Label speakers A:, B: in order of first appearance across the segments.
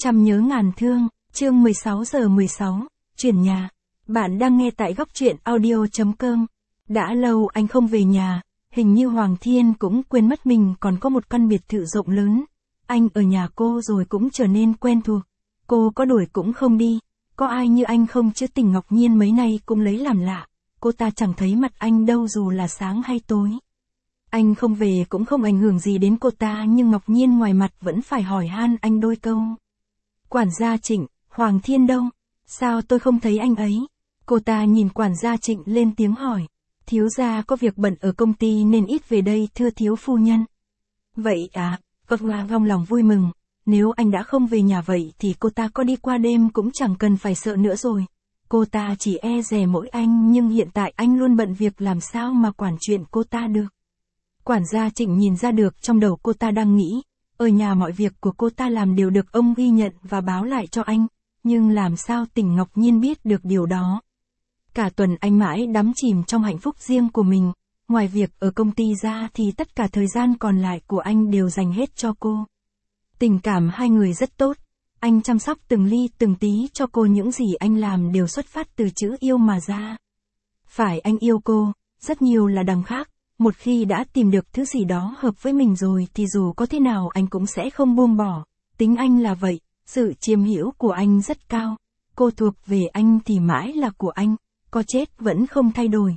A: Trăm nhớ ngàn thương, chương 16:16, chuyển nhà. Bạn đang nghe tại góc truyện audio.com. Đã lâu anh không về nhà, hình như Hoàng Thiên cũng quên mất mình còn có một căn biệt thự rộng lớn. Anh ở nhà cô rồi cũng trở nên quen thuộc. Cô có đuổi cũng không đi. Có ai như anh không chứ? Tình Ngọc Nhiên mấy nay cũng lấy làm lạ. Cô ta chẳng thấy mặt anh đâu dù là sáng hay tối. Anh không về cũng không ảnh hưởng gì đến cô ta, nhưng Ngọc Nhiên ngoài mặt vẫn phải hỏi han anh đôi câu. Quản gia Trịnh, Hoàng Thiên đâu? Sao tôi không thấy anh ấy? Cô ta nhìn quản gia Trịnh lên tiếng hỏi. Thiếu gia có việc bận ở công ty nên ít về đây thưa thiếu phu nhân. Vậy à, vong lòng vui mừng. Nếu anh đã không về nhà vậy thì cô ta có đi qua đêm cũng chẳng cần phải sợ nữa rồi. Cô ta chỉ e dè mỗi anh, nhưng hiện tại anh luôn bận việc, làm sao mà quản chuyện cô ta được. Quản gia Trịnh nhìn ra được trong đầu cô ta đang nghĩ, ở nhà mọi việc của cô ta làm đều được ông ghi nhận và báo lại cho anh, nhưng làm sao Tình Ngọc Nhiên biết được điều đó. Cả tuần anh mãi đắm chìm trong hạnh phúc riêng của mình, ngoài việc ở công ty ra thì tất cả thời gian còn lại của anh đều dành hết cho cô. Tình cảm hai người rất tốt, anh chăm sóc từng ly từng tí cho cô, những gì anh làm đều xuất phát từ chữ yêu mà ra. Phải, anh yêu cô, rất nhiều là đằng khác. Một khi đã tìm được thứ gì đó hợp với mình rồi thì dù có thế nào anh cũng sẽ không buông bỏ. Tính anh là vậy, sự chiếm hữu của anh rất cao. Cô thuộc về anh thì mãi là của anh, có chết vẫn không thay đổi.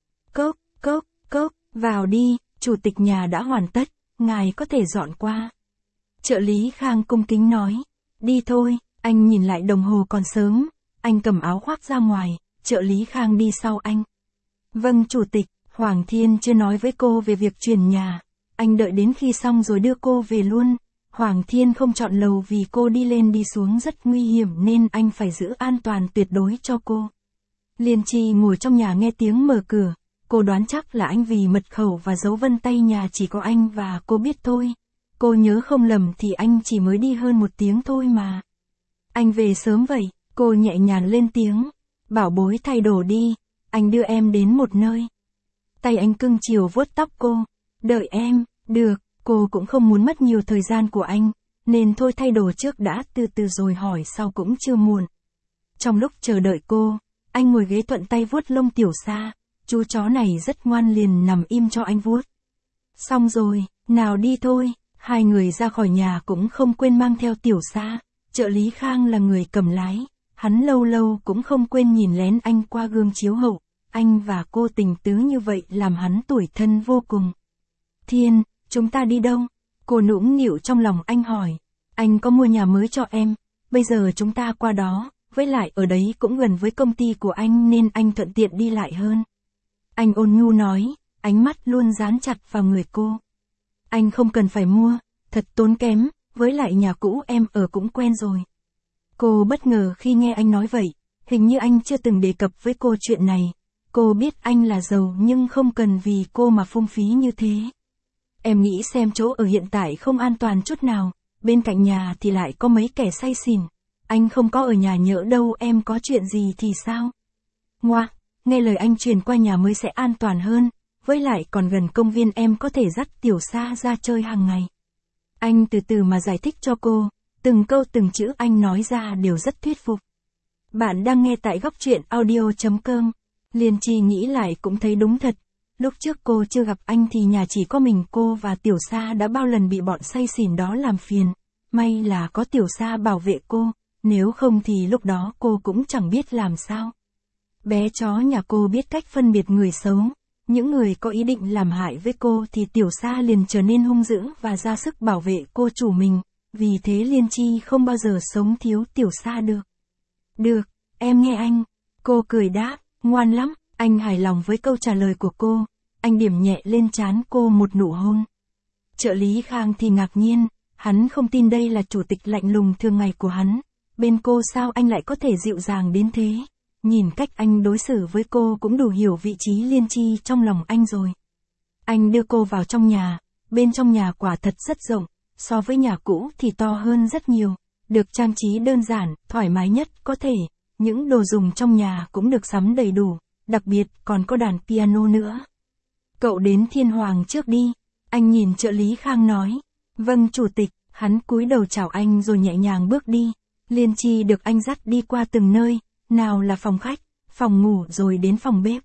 A: Cốc, vào đi, chủ tịch nhà đã hoàn tất, ngài có thể dọn qua. Trợ lý Khang cung kính nói, đi thôi, anh nhìn lại đồng hồ còn sớm, anh cầm áo khoác ra ngoài, trợ lý Khang đi sau anh. Vâng chủ tịch. Hoàng Thiên chưa nói với cô về việc chuyển nhà, anh đợi đến khi xong rồi đưa cô về luôn. Hoàng Thiên không chọn lầu vì cô đi lên đi xuống rất nguy hiểm nên anh phải giữ an toàn tuyệt đối cho cô. Liên Chi ngồi trong nhà nghe tiếng mở cửa, cô đoán chắc là anh vì mật khẩu và dấu vân tay nhà chỉ có anh và cô biết thôi. Cô nhớ không lầm thì anh chỉ mới đi hơn 1 tiếng thôi mà. Anh về sớm vậy, cô nhẹ nhàng lên tiếng, bảo bối thay đồ đi, anh đưa em đến một nơi. Tay anh cưng chiều vuốt tóc cô, đợi em, được, cô cũng không muốn mất nhiều thời gian của anh, nên thôi thay đồ trước đã, từ từ rồi hỏi sau cũng chưa muộn. Trong lúc chờ đợi cô, anh ngồi ghế thuận tay vuốt lông Tiểu Sa, chú chó này rất ngoan liền nằm im cho anh vuốt. Xong rồi, nào đi thôi, hai người ra khỏi nhà cũng không quên mang theo Tiểu Sa, trợ lý Khang là người cầm lái, hắn lâu lâu cũng không quên nhìn lén anh qua gương chiếu hậu. Anh và cô tình tứ như vậy làm hắn tủi thân vô cùng. Thiên, chúng ta đi đâu? Cô nũng nịu trong lòng anh hỏi. Anh có mua nhà mới cho em, bây giờ chúng ta qua đó, với lại ở đấy cũng gần với công ty của anh nên anh thuận tiện đi lại hơn. Anh ôn nhu nói, ánh mắt luôn dán chặt vào người cô. Anh không cần phải mua, thật tốn kém, với lại nhà cũ em ở cũng quen rồi. Cô bất ngờ khi nghe anh nói vậy, hình như anh chưa từng đề cập với cô chuyện này. Cô biết anh là giàu nhưng không cần vì cô mà phung phí như thế. Em nghĩ xem chỗ ở hiện tại không an toàn chút nào, bên cạnh nhà thì lại có mấy kẻ say xỉn. Anh không có ở nhà nhỡ đâu em có chuyện gì thì sao? Ngoa, nghe lời anh chuyển qua nhà mới sẽ an toàn hơn, với lại còn gần công viên em có thể dắt Tiểu Sa ra chơi hàng ngày. Anh từ từ mà giải thích cho cô, từng câu từng chữ anh nói ra đều rất thuyết phục. Bạn đang nghe tại góc truyện audio.com. Liên Chi nghĩ lại cũng thấy đúng thật, lúc trước cô chưa gặp anh thì nhà chỉ có mình cô và Tiểu Sa đã bao lần bị bọn say xỉn đó làm phiền, may là có Tiểu Sa bảo vệ cô, nếu không thì lúc đó cô cũng chẳng biết làm sao. Bé chó nhà cô biết cách phân biệt người xấu, những người có ý định làm hại với cô thì Tiểu Sa liền trở nên hung dữ và ra sức bảo vệ cô chủ mình, vì thế Liên Chi không bao giờ sống thiếu Tiểu Sa được. Được, em nghe anh, cô cười đáp. Ngoan lắm, anh hài lòng với câu trả lời của cô, anh điểm nhẹ lên trán cô một nụ hôn. Trợ lý Khang thì ngạc nhiên, hắn không tin đây là chủ tịch lạnh lùng thường ngày của hắn, bên cô sao anh lại có thể dịu dàng đến thế, nhìn cách anh đối xử với cô cũng đủ hiểu vị trí Liên Chi trong lòng anh rồi. Anh đưa cô vào trong nhà, bên trong nhà quả thật rất rộng, so với nhà cũ thì to hơn rất nhiều, được trang trí đơn giản, thoải mái nhất có thể. Những đồ dùng trong nhà cũng được sắm đầy đủ, đặc biệt còn có đàn piano nữa. Cậu đến Thiên Hoàng trước đi, anh nhìn trợ lý Khang nói. Vâng chủ tịch, Hắn cúi đầu chào anh rồi nhẹ nhàng bước đi. Liên Chi được anh dắt đi qua từng nơi, nào là phòng khách, phòng ngủ rồi đến phòng bếp.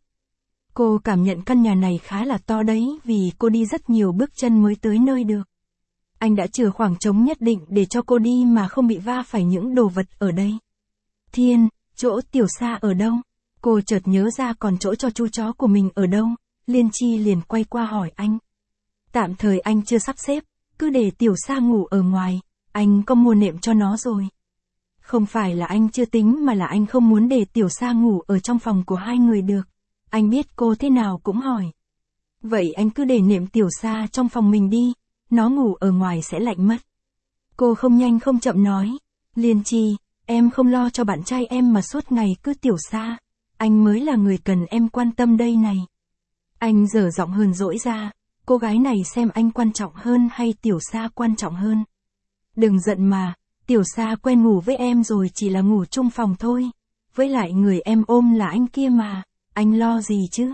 A: Cô cảm nhận căn nhà này khá là to đấy vì cô đi rất nhiều bước chân mới tới nơi được. Anh đã chừa khoảng trống nhất định để cho cô đi mà không bị va phải những đồ vật ở đây. Thiên, chỗ Tiểu Sa ở đâu? Cô chợt nhớ ra còn chỗ cho chú chó của mình ở đâu. Liên Chi liền quay qua hỏi anh. Tạm thời anh chưa sắp xếp, cứ để Tiểu Sa ngủ ở ngoài, anh có mua nệm cho nó rồi. Không phải là anh chưa tính mà là anh không muốn để Tiểu Sa ngủ ở trong phòng của hai người được. Anh biết cô thế nào cũng hỏi. Vậy anh cứ để nệm Tiểu Sa trong phòng mình đi, nó ngủ ở ngoài sẽ lạnh mất. Cô không nhanh không chậm nói. Liên Chi, em không lo cho bạn trai em mà suốt ngày cứ Tiểu Sa. Anh mới là người cần em quan tâm đây này. Anh dở giọng hờn dỗi ra. Cô gái này xem anh quan trọng hơn hay Tiểu Sa quan trọng hơn? Đừng giận mà, Tiểu Sa quen ngủ với em rồi chỉ là ngủ chung phòng thôi. Với lại người em ôm là anh kia mà, anh lo gì chứ?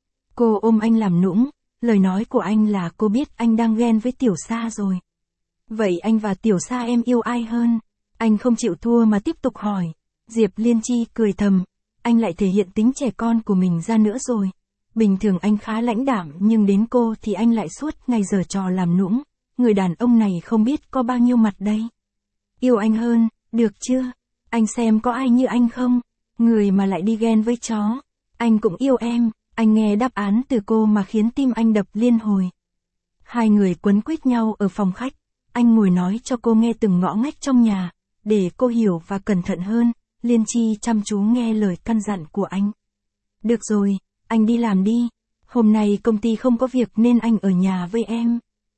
A: Cô ôm anh làm nũng, lời nói của anh là cô biết anh đang ghen với Tiểu Sa rồi. Vậy anh và Tiểu Sa em yêu ai hơn? Anh không chịu thua mà tiếp tục hỏi. Diệp Liên Chi cười thầm, anh lại thể hiện tính trẻ con của mình ra nữa rồi. Bình thường anh khá lãnh đạm nhưng đến cô thì anh lại suốt ngày giở trò làm nũng. Người đàn ông này không biết có bao nhiêu mặt đây. Yêu anh hơn, được chưa? Anh xem có ai như anh không? Người mà lại đi ghen với chó. Anh cũng yêu em. Anh nghe đáp án từ cô mà khiến tim anh đập liên hồi. Hai người quấn quýt nhau ở phòng khách. Anh ngồi nói cho cô nghe từng ngõ ngách trong nhà, để cô hiểu và cẩn thận hơn. Liên Chi chăm chú nghe lời căn dặn của anh. Được rồi, anh đi làm đi. Hôm nay công ty không có việc nên anh ở nhà với em.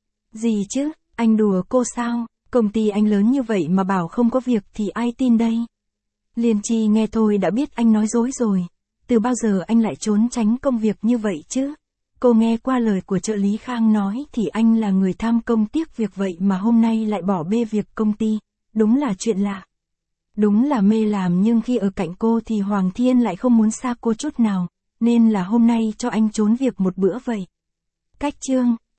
A: Gì chứ, anh đùa cô sao? Công ty anh lớn như vậy mà bảo không có việc thì ai tin đây? Liên Chi nghe thôi đã biết anh nói dối rồi. Từ bao giờ anh lại trốn tránh công việc như vậy chứ? Cô nghe qua lời của trợ lý Khang nói thì anh là người tham công tiếc việc vậy mà hôm nay lại bỏ bê việc công ty. Đúng là chuyện lạ. Đúng là mê làm nhưng khi ở cạnh cô thì Hoàng Thiên lại không muốn xa cô chút nào. Nên là hôm nay cho anh trốn việc một bữa vậy. Cách chương